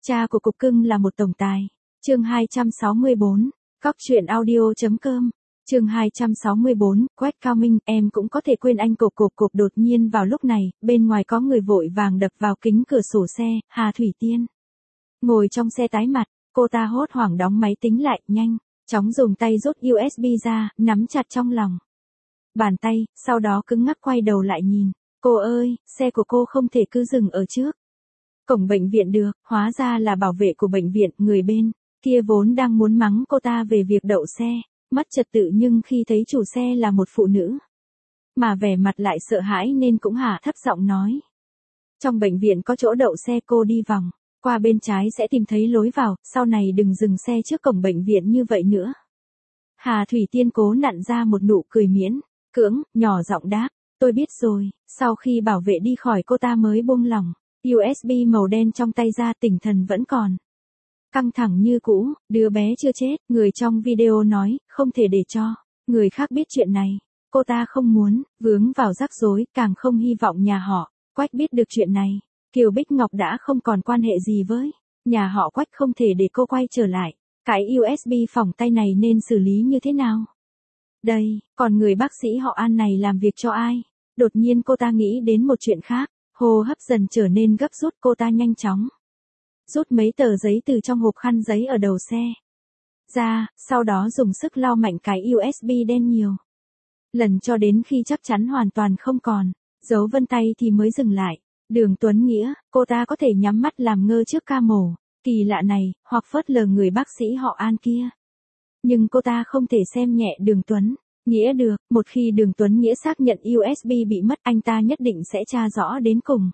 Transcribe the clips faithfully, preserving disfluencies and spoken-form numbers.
Cha của cục cưng là một tổng tài. Chương hai trăm sáu mươi bốn, Cóc truyện audio.com. Chương hai trăm sáu mươi bốn, Quách Cao Minh, em cũng có thể quên anh. Cộp cộp cộp. Đột nhiên vào lúc này, bên ngoài có người vội vàng đập vào kính cửa sổ xe. Hà Thủy Tiên ngồi trong xe tái mặt, cô ta hốt hoảng đóng máy tính lại, nhanh chóng dùng tay rút u ét bê ra, nắm chặt trong lòng bàn tay, sau đó cứng ngắc quay đầu lại nhìn. Cô ơi, xe của cô không thể cứ dừng ở trước cổng bệnh viện được. Hóa ra là bảo vệ của bệnh viện. Người bên kia vốn đang muốn mắng cô ta về việc đậu xe mất trật tự, nhưng khi thấy chủ xe là một phụ nữ mà vẻ mặt lại sợ hãi nên cũng hạ thấp giọng nói. Trong bệnh viện có chỗ đậu xe, cô đi vòng qua bên trái sẽ tìm thấy lối vào, sau này đừng dừng xe trước cổng bệnh viện như vậy nữa. Hà Thủy Tiên cố nặn ra một nụ cười miễn cưỡng, nhỏ giọng đáp, tôi biết rồi. Sau khi bảo vệ đi khỏi, cô ta mới buông lỏng u ét bê màu đen trong tay ra, tinh thần vẫn còn căng thẳng như cũ. Đứa bé chưa chết, người trong video nói, không thể để cho người khác biết chuyện này. Cô ta không muốn vướng vào rắc rối, càng không hy vọng nhà họ Quách biết được chuyện này. Kiều Bích Ngọc đã không còn quan hệ gì với nhà họ Quách, không thể để cô quay trở lại. Cái u ét bê phỏng tay này nên xử lý như thế nào đây? Còn người bác sĩ họ An này làm việc cho ai? Đột nhiên cô ta nghĩ đến một chuyện khác, hô hấp dần trở nên gấp rút. Cô ta nhanh chóng rút mấy tờ giấy từ trong hộp khăn giấy ở đầu xe ra, sau đó dùng sức lau mạnh cái u ét bê đen nhiều lần cho đến khi chắc chắn hoàn toàn không còn dấu vân tay thì mới dừng lại. Đường Tuấn Nghĩa, cô ta có thể nhắm mắt làm ngơ trước ca mổ kỳ lạ này, hoặc phớt lờ người bác sĩ họ An kia. Nhưng cô ta không thể xem nhẹ Đường Tuấn Nghĩa được. Một khi Đường Tuấn Nghĩa xác nhận u ét bê bị mất, anh ta nhất định sẽ tra rõ đến cùng.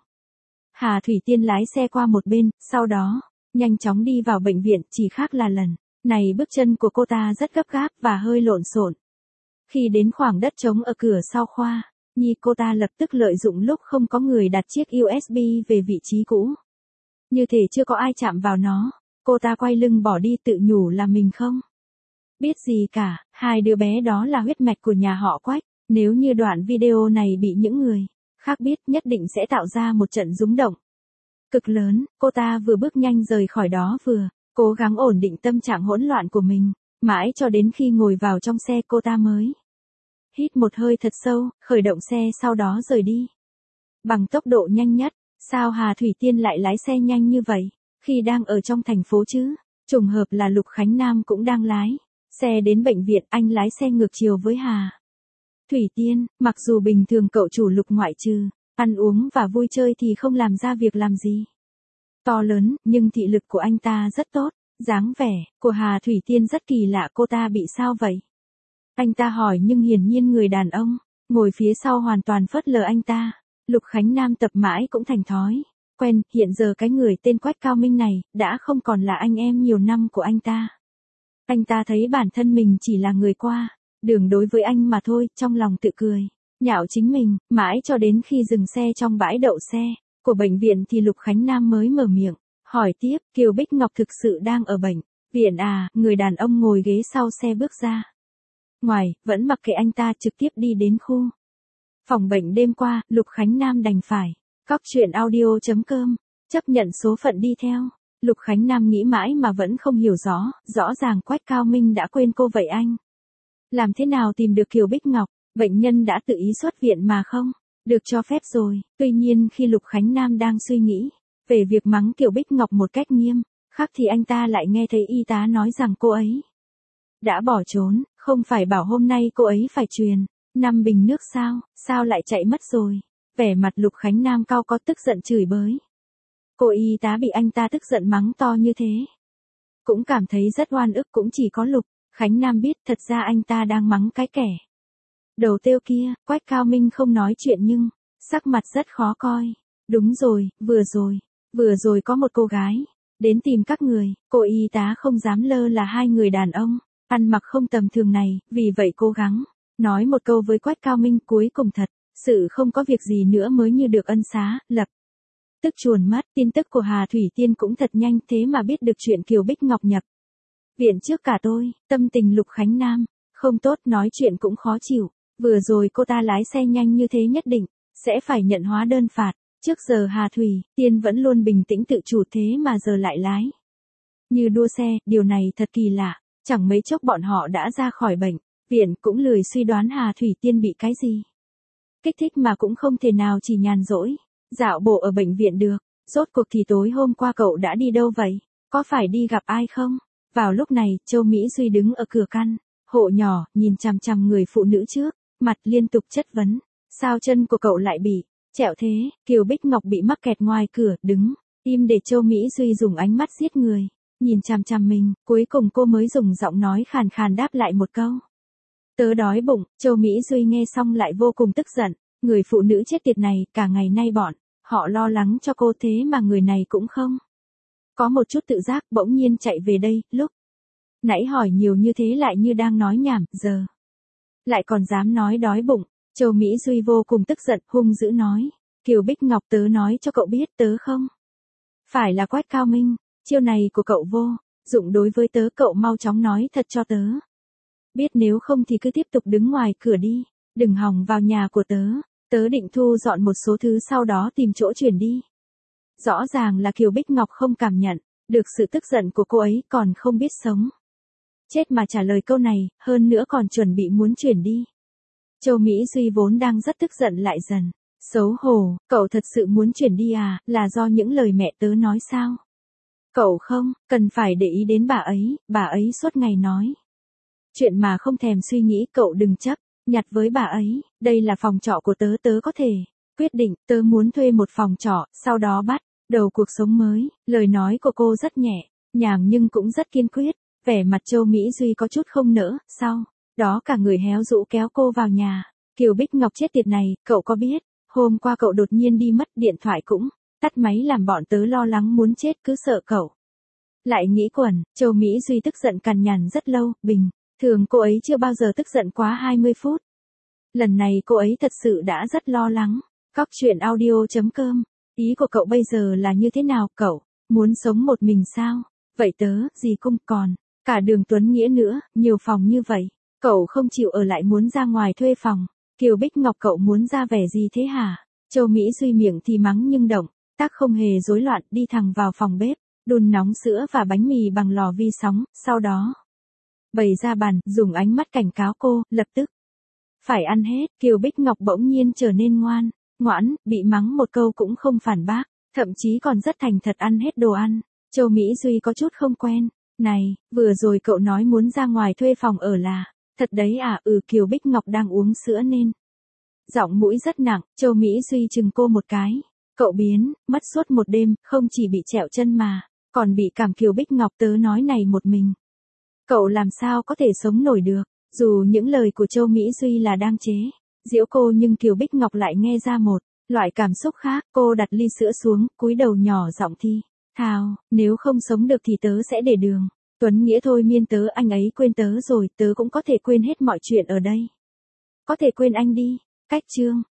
Hà Thủy Tiên lái xe qua một bên, sau đó nhanh chóng đi vào bệnh viện. Chỉ khác là lần này bước chân của cô ta rất gấp gáp và hơi lộn xộn. Khi đến khoảng đất trống ở cửa sau khoa nhi, cô ta lập tức lợi dụng lúc không có người đặt chiếc u ét bê về vị trí cũ, như thể chưa có ai chạm vào nó. Cô ta quay lưng bỏ đi, tự nhủ là mình không biết gì cả. Hai đứa bé đó là huyết mạch của nhà họ Quách. Nếu như đoạn video này bị những người khác biết, nhất định sẽ tạo ra một trận rúng động cực lớn. Cô ta vừa bước nhanh rời khỏi đó, vừa cố gắng ổn định tâm trạng hỗn loạn của mình. Mãi cho đến khi ngồi vào trong xe, cô ta mới hít một hơi thật sâu, khởi động xe, sau đó rời đi bằng tốc độ nhanh nhất. Sao Hà Thủy Tiên lại lái xe nhanh như vậy khi đang ở trong thành phố chứ? Trùng hợp là Lục Khánh Nam cũng đang lái xe đến bệnh viện. Anh lái xe ngược chiều với Hà Thủy Tiên. Mặc dù bình thường cậu chủ Lục ngoại trừ ăn uống và vui chơi thì không làm ra việc làm gì to lớn, nhưng thị lực của anh ta rất tốt. Dáng vẻ của Hà Thủy Tiên rất kỳ lạ. Cô ta bị sao vậy? Anh ta hỏi, nhưng hiển nhiên người đàn ông ngồi phía sau hoàn toàn phớt lờ anh ta. Lục Khánh Nam tập mãi cũng thành thói quen. Hiện giờ cái người tên Quách Cao Minh này đã không còn là anh em nhiều năm của anh ta. Anh ta thấy bản thân mình chỉ là người qua đường đối với anh mà thôi, trong lòng tự cười nhạo chính mình. Mãi cho đến khi dừng xe trong bãi đậu xe của bệnh viện thì Lục Khánh Nam mới mở miệng hỏi tiếp, Kiều Bích Ngọc thực sự đang ở bệnh viện à? Người đàn ông ngồi ghế sau xe bước ra ngoài, vẫn mặc kệ anh ta, trực tiếp đi đến khu phòng bệnh. Đêm qua, Lục Khánh Nam đành phải cóc truyện audio.com chấp nhận số phận đi theo. Lục Khánh Nam nghĩ mãi mà vẫn không hiểu rõ, rõ ràng Quách Cao Minh đã quên cô, vậy anh làm thế nào tìm được Kiều Bích Ngọc? Bệnh nhân đã tự ý xuất viện mà không được cho phép rồi. Tuy nhiên khi Lục Khánh Nam đang suy nghĩ về việc mắng Kiều Bích Ngọc một cách nghiêm khắc thì anh ta lại nghe thấy y tá nói rằng cô ấy đã bỏ trốn. Không phải bảo hôm nay cô ấy phải truyền năm bình nước sao? Sao lại chạy mất rồi? Vẻ mặt Lục Khánh Nam cau có, tức giận chửi bới cô y tá bị anh ta tức giận mắng to như thế. Cũng cảm thấy rất oan ức. Cũng chỉ có Lục Khánh Nam biết, thật ra anh ta đang mắng cái kẻ đầu tiêu kia. Quách Cao Minh không nói chuyện nhưng sắc mặt rất khó coi. Đúng rồi, vừa rồi, vừa rồi có một cô gái đến tìm các người. Cô y tá không dám lơ là hai người đàn ông ăn mặc không tầm thường này, vì vậy cố gắng nói một câu với Quách Cao Minh. Cuối cùng thật sự không có việc gì nữa mới như được ân xá, lập tức chuồn mất. Tin tức của Hà Thủy Tiên cũng thật nhanh, thế mà biết được chuyện Kiều Bích Ngọc nhập viện trước cả tôi. Tâm tình Lục Khánh Nam không tốt, nói chuyện cũng khó chịu. Vừa rồi cô ta lái xe nhanh như thế nhất định sẽ phải nhận hóa đơn phạt. Trước giờ Hà Thủy, Tiên vẫn luôn bình tĩnh tự chủ thế mà giờ lại lái. Như đua xe, điều này thật kỳ lạ, chẳng mấy chốc bọn họ đã ra khỏi bệnh viện, cũng lười suy đoán Hà Thủy Tiên bị cái gì. Kích thích mà cũng không thể nào chỉ nhàn rỗi, dạo bộ ở bệnh viện được. Rốt cuộc thì tối hôm qua cậu đã đi đâu vậy? Có phải đi gặp ai không? Vào lúc này, Châu Mỹ Duy đứng ở cửa căn hộ nhỏ, nhìn chằm chằm người phụ nữ trước, mặt liên tục chất vấn. Sao chân của cậu lại bị trẹo thế? Kiều Bích Ngọc bị mắc kẹt ngoài cửa, đứng im để Châu Mỹ Duy dùng ánh mắt giết người, nhìn chằm chằm mình, cuối cùng cô mới dùng giọng nói khàn khàn đáp lại một câu. Tớ đói bụng. Châu Mỹ Duy nghe xong lại vô cùng tức giận, người phụ nữ chết tiệt này, cả ngày nay bọn họ lo lắng cho cô thế mà người này cũng không có một chút tự giác, bỗng nhiên chạy về đây, lúc nãy hỏi nhiều như thế lại như đang nói nhảm, giờ lại còn dám nói đói bụng. Châu Mỹ Duy vô cùng tức giận, hung dữ nói, Kiều Bích Ngọc, tớ nói cho cậu biết, tớ không phải là Quách Cao Minh, chiêu này của cậu vô dụng đối với tớ, cậu mau chóng nói thật cho tớ biết, nếu không thì cứ tiếp tục đứng ngoài cửa đi, đừng hòng vào nhà của tớ. Tớ định thu dọn một số thứ sau đó tìm chỗ chuyển đi. Rõ ràng là Kiều Bích Ngọc không cảm nhận được sự tức giận của cô ấy, còn không biết sống chết mà trả lời câu này, hơn nữa còn chuẩn bị muốn chuyển đi. Châu Mỹ Duy vốn đang rất tức giận lại dần xấu hổ, cậu thật sự muốn chuyển đi à, là do những lời mẹ tớ nói sao? Cậu không cần phải để ý đến bà ấy, bà ấy suốt ngày nói chuyện mà không thèm suy nghĩ, cậu đừng chấp nhặt với bà ấy, đây là phòng trọ của tớ, tớ có thể quyết định, tớ muốn thuê một phòng trọ, sau đó bắt đầu cuộc sống mới. Lời nói của cô rất nhẹ nhàng nhưng cũng rất kiên quyết, vẻ mặt Châu Mỹ Duy có chút không nỡ, sau đó cả người héo rũ kéo cô vào nhà. Kiều Bích Ngọc chết tiệt này, cậu có biết, hôm qua cậu đột nhiên đi mất, điện thoại cũng tắt máy, làm bọn tớ lo lắng muốn chết, cứ sợ cậu lại nghĩ quẩn. Châu Mỹ Duy tức giận cằn nhằn rất lâu, bình thường cô ấy chưa bao giờ tức giận quá hai mươi phút. Lần này cô ấy thật sự đã rất lo lắng. Cóc truyện audio chấm com. Ý của cậu bây giờ là như thế nào? Cậu muốn sống một mình sao? Vậy tớ, gì cung còn cả Đường Tuấn Nghĩa nữa, nhiều phòng như vậy. Cậu không chịu ở lại muốn ra ngoài thuê phòng. Kiều Bích Ngọc, cậu muốn ra vẻ gì thế hả? Châu Mỹ Duy miệng thì mắng nhưng động tác không hề rối loạn, đi thẳng vào phòng bếp, đun nóng sữa và bánh mì bằng lò vi sóng, sau đó bày ra bàn, dùng ánh mắt cảnh cáo cô, lập tức phải ăn hết. Kiều Bích Ngọc bỗng nhiên trở nên ngoan ngoãn, bị mắng một câu cũng không phản bác, thậm chí còn rất thành thật ăn hết đồ ăn. Châu Mỹ Duy có chút không quen. Này, vừa rồi cậu nói muốn ra ngoài thuê phòng ở là thật đấy à? Ừ. Kiều Bích Ngọc đang uống sữa nên giọng mũi rất nặng. Châu Mỹ Duy chừng cô một cái. Cậu biến mất suốt một đêm, không chỉ bị trẹo chân mà còn bị cảm. Kiều Bích Ngọc, tớ nói này, một mình cậu làm sao có thể sống nổi được? Dù những lời của Châu Mỹ Duy là đang chế giễu cô, nhưng Kiều Bích Ngọc lại nghe ra một loại cảm xúc khác. Cô đặt ly sữa xuống, cúi đầu nhỏ giọng thi thào, nếu không sống được thì tớ sẽ để Đường Tuấn Nghĩa thôi miên tớ, anh ấy quên tớ rồi, tớ cũng có thể quên hết mọi chuyện ở đây. Có thể quên anh đi. Cách chương